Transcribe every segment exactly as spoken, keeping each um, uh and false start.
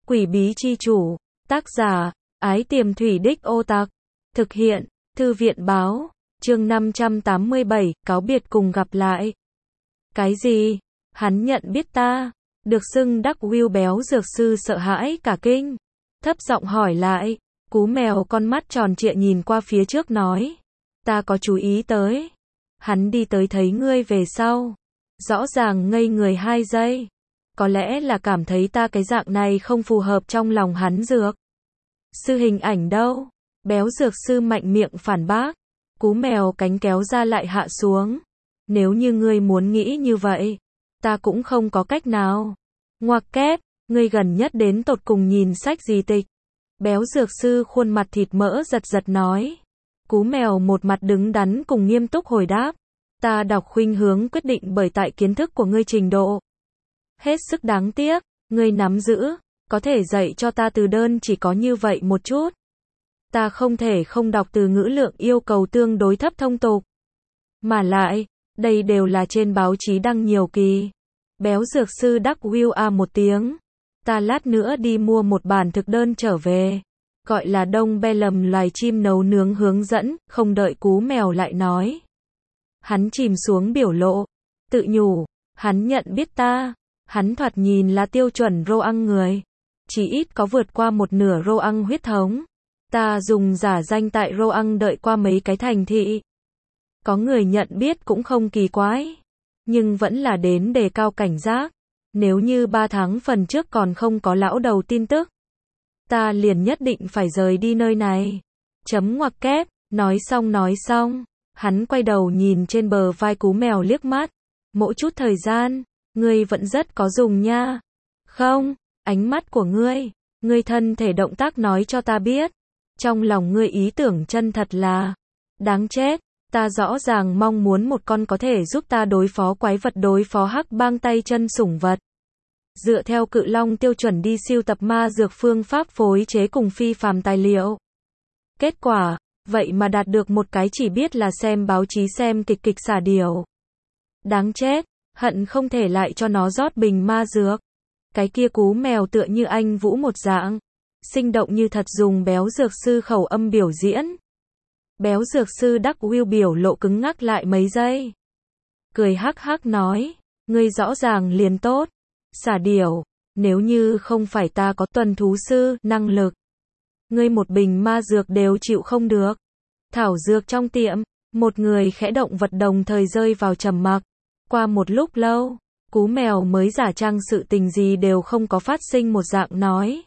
Quỷ bí chi chủ, tác giả, Ái Tiềm Thủy Đích Ô Tặc, thực hiện, Thư viện báo, chương năm trăm tám mươi bảy, cáo biệt cùng gặp lại. Cái gì? Hắn nhận biết ta? Được xưng đắc Will béo dược sư sợ hãi cả kinh. Thấp giọng hỏi lại, cú mèo con mắt tròn trịa nhìn qua phía trước nói. Ta có chú ý tới. Hắn đi tới thấy ngươi về sau. Rõ ràng ngây người hai giây. Có lẽ là cảm thấy ta cái dạng này không phù hợp trong lòng hắn dược. Sư hình ảnh đâu? Béo dược sư mạnh miệng phản bác. Cú mèo cánh kéo ra lại hạ xuống. Nếu như ngươi muốn nghĩ như vậy, ta cũng không có cách nào. Ngoặc kép, ngươi gần nhất đến tột cùng nhìn sách gì tịch? Béo dược sư khuôn mặt thịt mỡ giật giật nói. Cú mèo một mặt đứng đắn cùng nghiêm túc hồi đáp. Ta đọc khuynh hướng quyết định bởi tại kiến thức của ngươi trình độ. Hết sức đáng tiếc, ngươi nắm giữ, có thể dạy cho ta từ đơn chỉ có như vậy một chút. Ta không thể không đọc từ ngữ lượng yêu cầu tương đối thấp thông tục. Mà lại, đây đều là trên báo chí đăng nhiều kỳ. Béo dược sư đắc Will a một tiếng. Ta lát nữa đi mua một bản thực đơn trở về. Gọi là đông be lầm loài chim nấu nướng hướng dẫn, không đợi cú mèo lại nói. Hắn chìm xuống biểu lộ. Tự nhủ, hắn nhận biết ta. Hắn thoạt nhìn là tiêu chuẩn rô ăn người. Chỉ ít có vượt qua một nửa rô ăn huyết thống. Ta dùng giả danh tại rô ăn đợi qua mấy cái thành thị. Có người nhận biết cũng không kỳ quái. Nhưng vẫn là đến đề cao cảnh giác. Nếu như ba tháng phần trước còn không có lão đầu tin tức. Ta liền nhất định phải rời đi nơi này. Chấm ngoặc kép, nói xong nói xong. Hắn quay đầu nhìn trên bờ vai cú mèo liếc mắt. Mỗi chút thời gian, ngươi vẫn rất có dùng nha. Không, ánh mắt của ngươi, ngươi thân thể động tác nói cho ta biết. Trong lòng ngươi ý tưởng chân thật là, đáng chết, ta rõ ràng mong muốn một con có thể giúp ta đối phó quái vật đối phó hắc bang tay chân sủng vật. Dựa theo cự long tiêu chuẩn đi siêu tập ma dược phương pháp phối chế cùng phi phàm tài liệu. Kết quả, vậy mà đạt được một cái chỉ biết là xem báo chí xem kịch kịch xả điểu. Đáng chết, hận không thể lại cho nó rót bình ma dược. Cái kia cú mèo tựa như anh Vũ một dạng. Sinh động như thật dùng béo dược sư khẩu âm biểu diễn. Béo dược sư đắc Will biểu lộ cứng ngắc lại mấy giây. Cười hắc hắc nói, ngươi rõ ràng liền tốt. Xả điểu, nếu như không phải ta có tuần thú sư, năng lực. Ngươi một bình ma dược đều chịu không được. Thảo dược trong tiệm, một người khẽ động vật đồng thời rơi vào trầm mặc. Qua một lúc lâu, cú mèo mới giả trang sự tình gì đều không có phát sinh một dạng nói.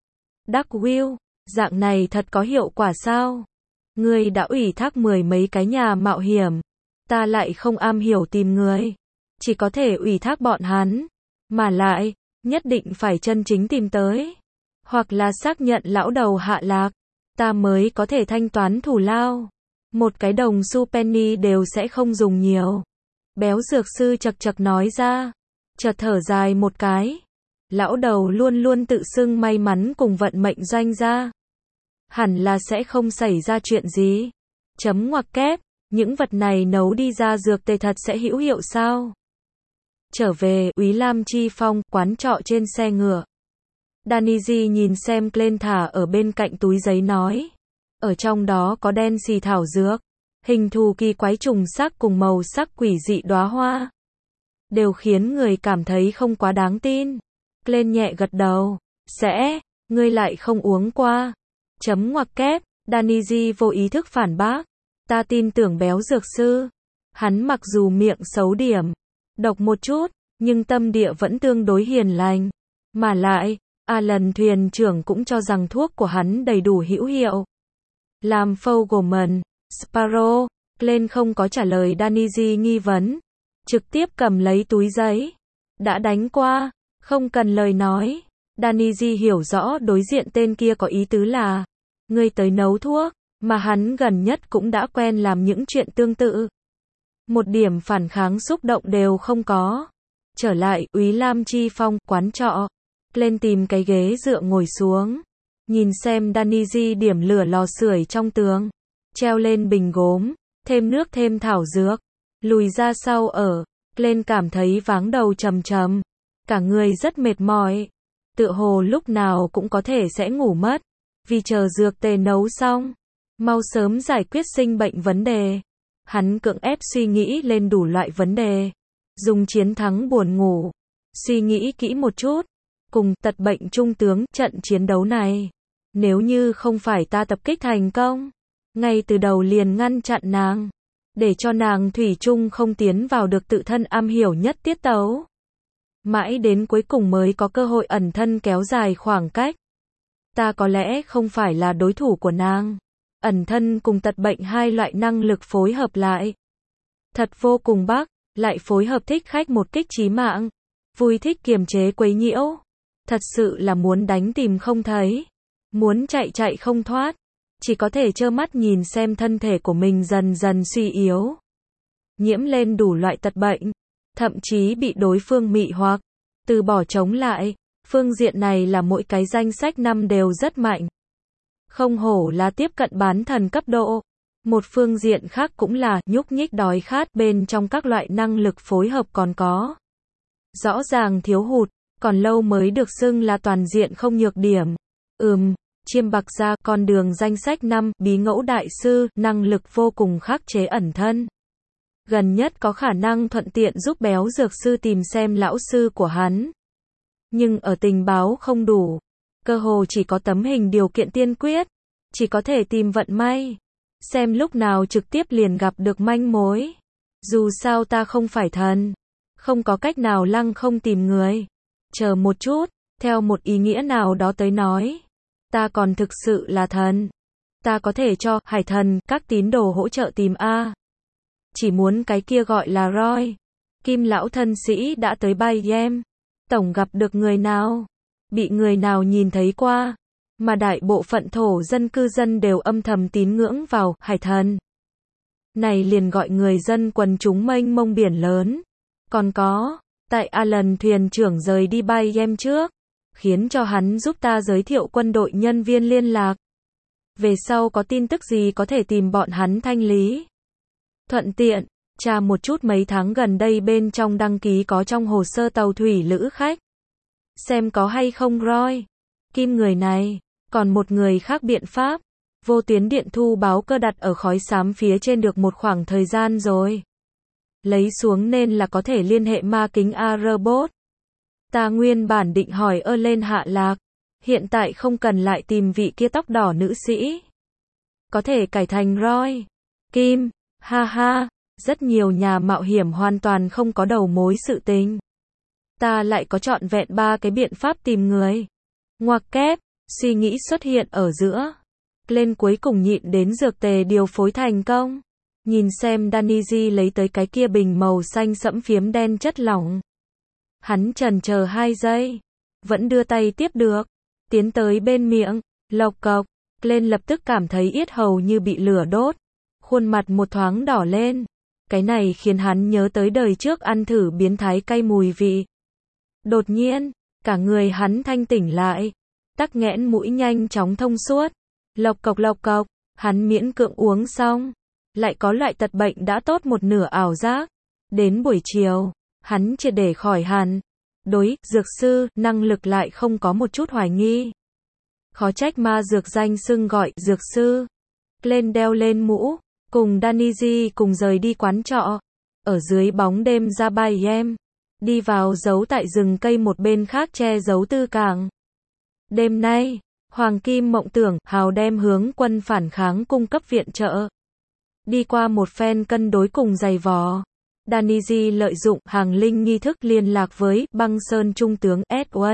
Đắc Will, dạng này thật có hiệu quả sao? Ngươi đã ủy thác mười mấy cái nhà mạo hiểm. Ta lại không am hiểu tìm người. Chỉ có thể ủy thác bọn hắn. Mà lại, nhất định phải chân chính tìm tới. Hoặc là xác nhận lão đầu hạ lạc. Ta mới có thể thanh toán thù lao. Một cái đồng xu penny đều sẽ không dùng nhiều. Béo dược sư chật chật nói ra. Chợt thở dài một cái. Lão đầu luôn luôn tự xưng may mắn cùng vận mệnh doanh gia. Hẳn là sẽ không xảy ra chuyện gì. Chấm ngoặc kép, những vật này nấu đi ra dược tề thật sẽ hữu hiệu sao? Trở về, Úy Lam Chi Phong, quán trọ trên xe ngựa. Danny nhìn xem Glenn thả ở bên cạnh túi giấy nói. Ở trong đó có đen xì thảo dược. Hình thù kỳ quái trùng sắc cùng màu sắc quỷ dị đóa hoa. Đều khiến người cảm thấy không quá đáng tin. Glenn nhẹ gật đầu. Sẽ, ngươi lại không uống qua. Chấm ngoặc kép, Danny vô ý thức phản bác. Ta tin tưởng béo dược sư. Hắn mặc dù miệng xấu điểm, độc một chút, nhưng tâm địa vẫn tương đối hiền lành. Mà lại, Alan thuyền trưởng cũng cho rằng thuốc của hắn đầy đủ hữu hiệu. Làm Fogelman, Sparrow, Glenn không có trả lời Danny nghi vấn. Trực tiếp cầm lấy túi giấy. Đã đánh qua, không cần lời nói. Danny hiểu rõ đối diện tên kia có ý tứ là, ngươi tới nấu thuốc, mà hắn gần nhất cũng đã quen làm những chuyện tương tự. Một điểm phản kháng xúc động đều không có. Trở lại, Úy Lam Chi Phong, quán trọ. Lên tìm cái ghế dựa ngồi xuống. Nhìn xem Danny điểm lửa lò sưởi trong tường. Treo lên bình gốm, thêm nước thêm thảo dược. Lùi ra sau ở, lên cảm thấy váng đầu trầm trầm. Cả người rất mệt mỏi. tựa hồ lúc nào cũng có thể sẽ ngủ mất, vì chờ dược tề nấu xong, mau sớm giải quyết sinh bệnh vấn đề. Hắn cưỡng ép suy nghĩ lên đủ loại vấn đề, dùng chiến thắng buồn ngủ, suy nghĩ kỹ một chút, cùng tật bệnh trung tướng trận chiến đấu này. Nếu như không phải ta tập kích thành công, ngay từ đầu liền ngăn chặn nàng, để cho nàng thủy chung không tiến vào được tự thân am hiểu nhất tiết tấu. Mãi đến cuối cùng mới có cơ hội ẩn thân kéo dài khoảng cách. Ta có lẽ không phải là đối thủ của nàng. Ẩn thân cùng tật bệnh hai loại năng lực phối hợp lại. Thật vô cùng bắc, lại phối hợp thích khách một kích chí mạng. Vui thích kiềm chế quấy nhiễu. Thật sự là muốn đánh tìm không thấy. Muốn chạy chạy không thoát. Chỉ có thể trơ mắt nhìn xem thân thể của mình dần dần suy yếu. Nhiễm lên đủ loại tật bệnh. Thậm chí bị đối phương mị hoặc. Từ bỏ chống lại. Phương diện này là mỗi cái danh sách năm đều rất mạnh. Không hổ là tiếp cận bán thần cấp độ. Một phương diện khác cũng là nhúc nhích đói khát bên trong các loại năng lực phối hợp còn có. Rõ ràng thiếu hụt, còn lâu mới được xưng là toàn diện không nhược điểm. Ừm, chiêm bạc ra con đường danh sách năm, bí ngẫu đại sư, năng lực vô cùng khắc chế ẩn thân. Gần nhất có khả năng thuận tiện giúp béo dược sư tìm xem lão sư của hắn. Nhưng ở tình báo không đủ. Cơ hồ chỉ có tấm hình điều kiện tiên quyết. Chỉ có thể tìm vận may. Xem lúc nào trực tiếp liền gặp được manh mối. Dù sao ta không phải thần. Không có cách nào lăng không tìm người. Chờ một chút, theo một ý nghĩa nào đó tới nói. Ta còn thực sự là thần. Ta có thể cho hải thần các tín đồ hỗ trợ tìm A. Chỉ muốn cái kia gọi là Roy. Kim lão thân sĩ đã tới bay em. Tổng gặp được người nào? Bị người nào nhìn thấy qua? Mà đại bộ phận thổ dân cư dân đều âm thầm tín ngưỡng vào hải thần. Này liền gọi người dân quần chúng mênh mông biển lớn. Còn có, tại Alan thuyền trưởng rời đi bay em trước, khiến cho hắn giúp ta giới thiệu quân đội nhân viên liên lạc. Về sau có tin tức gì có thể tìm bọn hắn thanh lý. Thuận tiện, tra một chút mấy tháng gần đây bên trong đăng ký có trong hồ sơ tàu thủy lữ khách. Xem có hay không Roy. Kim người này, còn một người khác biện pháp. Vô tuyến điện thu báo cơ đặt ở khói xám phía trên được một khoảng thời gian rồi. Lấy xuống nên là có thể liên hệ ma kính A-robot. Ta nguyên bản định hỏi ơ lên hạ lạc. Hiện tại không cần lại tìm vị kia tóc đỏ nữ sĩ. Có thể cải thành Roy. Kim, ha ha. Rất nhiều nhà mạo hiểm hoàn toàn không có đầu mối sự tình. Ta lại có trọn vẹn ba cái biện pháp tìm người. Ngoặc kép, suy nghĩ xuất hiện ở giữa. Lên cuối cùng nhịn đến dược tề điều phối thành công. Nhìn xem Daniji lấy tới cái kia bình màu xanh sẫm phiếm đen chất lỏng. Hắn chần chờ hai giây. Vẫn đưa tay tiếp được. Tiến tới bên miệng. Lộc cộc. Lên lập tức cảm thấy yết hầu như bị lửa đốt. Khuôn mặt một thoáng đỏ lên. Cái này khiến hắn nhớ tới đời trước ăn thử biến thái cay mùi vị. Đột nhiên, cả người hắn thanh tỉnh lại. Tắc nghẽn mũi nhanh chóng thông suốt. Lộc cộc lộc cộc, hắn miễn cưỡng uống xong. Lại có loại tật bệnh đã tốt một nửa ảo giác. Đến buổi chiều, hắn triệt để khỏi hẳn. Đối, dược sư, năng lực lại không có một chút hoài nghi. Khó trách ma dược danh xưng gọi, dược sư. Lên đeo lên mũ. Cùng Daniji cùng rời đi quán trọ. Ở dưới bóng đêm ra bay em. Đi vào giấu tại rừng cây một bên khác che giấu tư cảng. Đêm nay, Hoàng Kim mộng tưởng, hào đem hướng quân phản kháng cung cấp viện trợ. Đi qua một phen cân đối cùng giày vò. Daniji lợi dụng hàng linh nghi thức liên lạc với băng sơn trung tướng S một.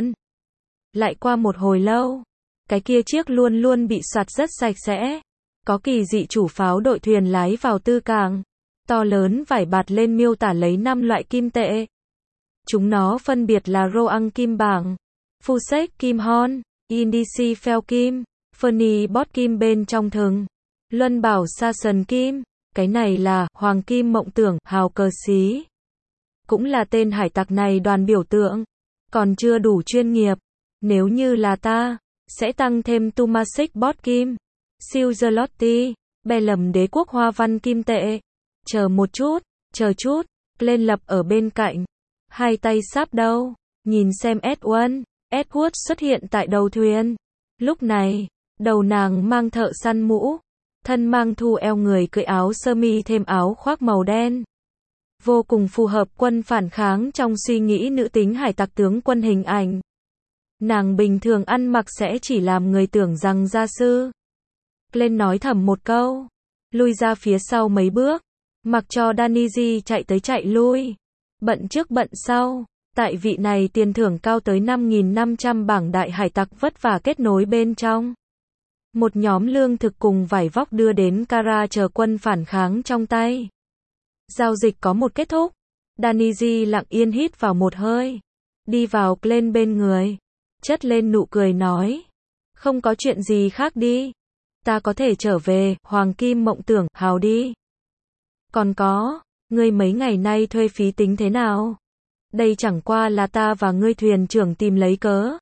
Lại qua một hồi lâu. Cái kia chiếc luôn luôn bị soạt rất sạch sẽ. Có kỳ dị chủ pháo đội thuyền lái vào tư cảng. To lớn vải bạt lên miêu tả lấy năm loại kim tệ. Chúng nó phân biệt là Roang kim bảng, Fusek kim hon, Indici phèo kim, Fernie bot kim bên trong thừng, Luân bảo sa sần kim. Cái này là Hoàng Kim mộng tưởng, hào cờ xí. Cũng là tên hải tặc này đoàn biểu tượng. Còn chưa đủ chuyên nghiệp. Nếu như là ta, sẽ tăng thêm Tumasik bot kim. Silzelotti, bè lầm đế quốc hoa văn kim tệ. Chờ một chút, chờ chút, lên lập ở bên cạnh. Hai tay sáp đâu, nhìn xem S một, Edward xuất hiện tại đầu thuyền. Lúc này, đầu nàng mang thợ săn mũ, thân mang thu eo, người cưỡi áo sơ mi thêm áo khoác màu đen. Vô cùng phù hợp quân phản kháng trong suy nghĩ nữ tính hải tặc tướng quân hình ảnh. Nàng bình thường ăn mặc sẽ chỉ làm người tưởng rằng gia sư. Lên nói thầm một câu, lui ra phía sau mấy bước, mặc cho Danny chạy tới chạy lui, bận trước bận sau. Tại vị này tiền thưởng cao tới năm nghìn năm trăm bảng đại hải tặc vất vả kết nối bên trong. Một nhóm lương thực cùng vải vóc đưa đến Kara chờ quân phản kháng trong tay. Giao dịch có một kết thúc. Danny lặng yên hít vào một hơi, đi vào lên bên người, chất lên nụ cười nói, không có chuyện gì khác đi. Ta có thể trở về, Hoàng Kim Mộng Tưởng, hào đi. Còn có, ngươi mấy ngày nay thuê phí tính thế nào? Đây chẳng qua là ta và ngươi thuyền trưởng tìm lấy cớ.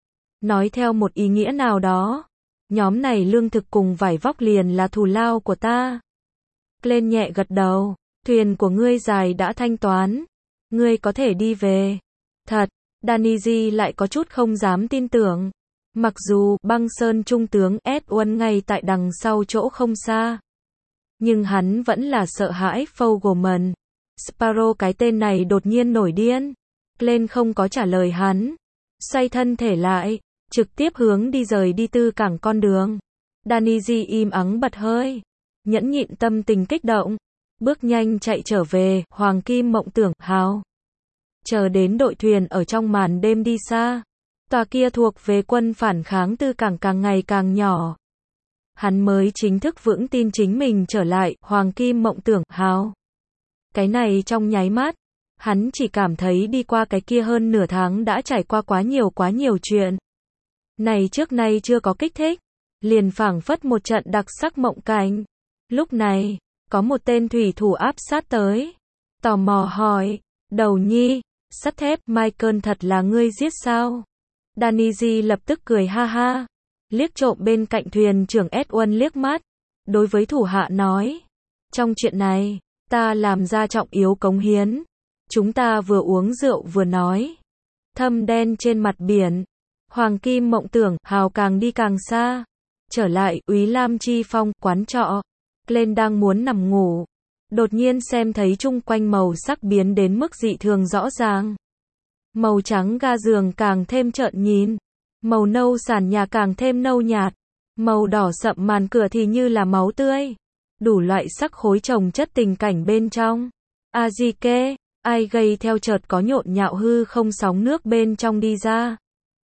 Nói theo một ý nghĩa nào đó, nhóm này lương thực cùng vải vóc liền là thù lao của ta. Lên nhẹ gật đầu, thuyền của ngươi dài đã thanh toán, ngươi có thể đi về. Thật, Danny lại có chút không dám tin tưởng. Mặc dù băng sơn trung tướng Edward ngay tại đằng sau chỗ không xa, nhưng hắn vẫn là sợ hãi Fogelman. Sparrow cái tên này đột nhiên nổi điên. Glenn không có trả lời hắn, xoay thân thể lại, trực tiếp hướng đi rời đi tư cảng con đường. Danny im ắng bật hơi, nhẫn nhịn tâm tình kích động, bước nhanh chạy trở về Hoàng Kim Mộng Tưởng hào. Chờ đến đội thuyền ở trong màn đêm đi xa, tòa kia thuộc về quân phản kháng tư cảng càng ngày càng nhỏ. Hắn mới chính thức vững tin chính mình trở lại Hoàng Kim Mộng Tưởng hào. Cái này trong nháy mắt, hắn chỉ cảm thấy đi qua cái kia hơn nửa tháng đã trải qua quá nhiều quá nhiều chuyện. Này trước nay chưa có kích thích, liền phảng phất một trận đặc sắc mộng cảnh. Lúc này, có một tên thủy thủ áp sát tới, tò mò hỏi, đầu nhi, sắt thép Michael thật là ngươi giết sao? Danny lập tức cười ha ha, liếc trộm bên cạnh thuyền trưởng Edward liếc mắt, đối với thủ hạ nói, trong chuyện này, ta làm ra trọng yếu cống hiến. Chúng ta vừa uống rượu vừa nói. Thâm đen trên mặt biển. Hoàng Kim Mộng Tưởng, hào càng đi càng xa. Trở lại, Úy Lam Chi Phong, quán trọ. Glenn đang muốn nằm ngủ. Đột nhiên xem thấy chung quanh màu sắc biến đến mức dị thường rõ ràng. Màu trắng ga giường càng thêm trợn nhìn. Màu nâu sàn nhà càng thêm nâu nhạt. Màu đỏ sậm màn cửa thì như là máu tươi. Đủ loại sắc khối chồng chất tình cảnh bên trong. Azike, ai gây theo chợt có nhộn nhạo hư không sóng nước bên trong đi ra.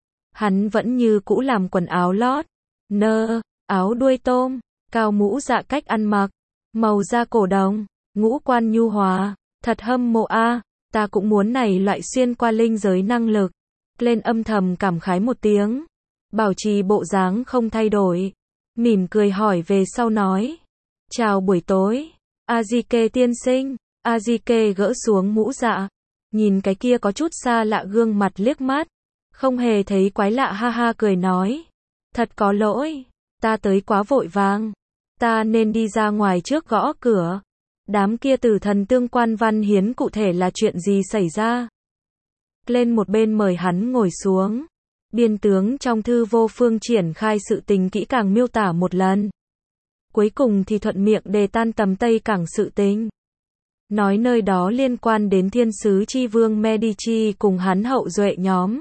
Hắn vẫn như cũ làm quần áo lót, nơ, áo đuôi tôm, cao mũ dạ cách ăn mặc, màu da cổ đồng, ngũ quan nhu hòa, thật hâm mộ a, ta cũng muốn này loại xuyên qua linh giới năng lực. Lên âm thầm cảm khái một tiếng, bảo trì bộ dáng không thay đổi, mỉm cười hỏi về sau nói. Chào buổi tối, Azike tiên sinh. Azike gỡ xuống mũ dạ, nhìn cái kia có chút xa lạ gương mặt liếc mắt, không hề thấy quái lạ ha ha cười nói. Thật có lỗi, ta tới quá vội vàng, ta nên đi ra ngoài trước gõ cửa. Đám kia tử thần tương quan văn hiến cụ thể là chuyện gì xảy ra? Lên một bên mời hắn ngồi xuống, biên tướng trong thư vô phương triển khai sự tình kỹ càng miêu tả một lần. Cuối cùng thì thuận miệng đề tan tầm Tây Cảng sự tình. Nói nơi đó liên quan đến thiên sứ chi vương Medici cùng hắn hậu duệ nhóm.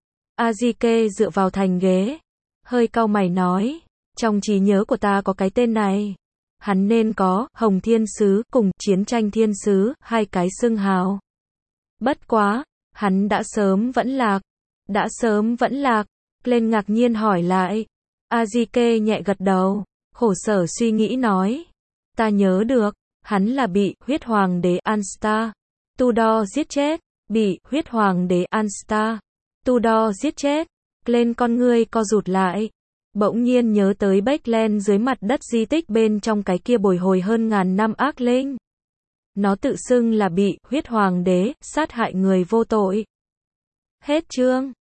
Azike dựa vào thành ghế, hơi cau mày nói, trong trí nhớ của ta có cái tên này. Hắn nên có Hồng Thiên Sứ cùng Chiến tranh Thiên Sứ, hai cái xưng hào. Bất quá, hắn đã sớm vẫn lạc. Đã sớm vẫn lạc. Lên ngạc nhiên hỏi lại. Azike nhẹ gật đầu, khổ sở suy nghĩ nói. Ta nhớ được, hắn là bị huyết hoàng đế Anstar Tudor giết chết. Bị huyết hoàng đế Anstar Tudor giết chết. Lên con ngươi co rụt lại. Bỗng nhiên nhớ tới Backland dưới mặt đất di tích bên trong cái kia bồi hồi hơn ngàn năm ác linh. Nó tự xưng là bị huyết hoàng đế sát hại người vô tội. Hết chương.